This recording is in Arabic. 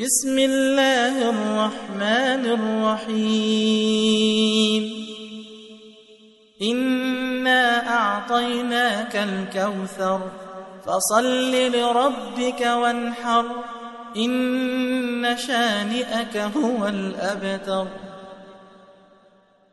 بسم الله الرحمن الرحيم إنا أعطيناك الكوثر فصل لربك وانحر إن شانئك هو الأبتر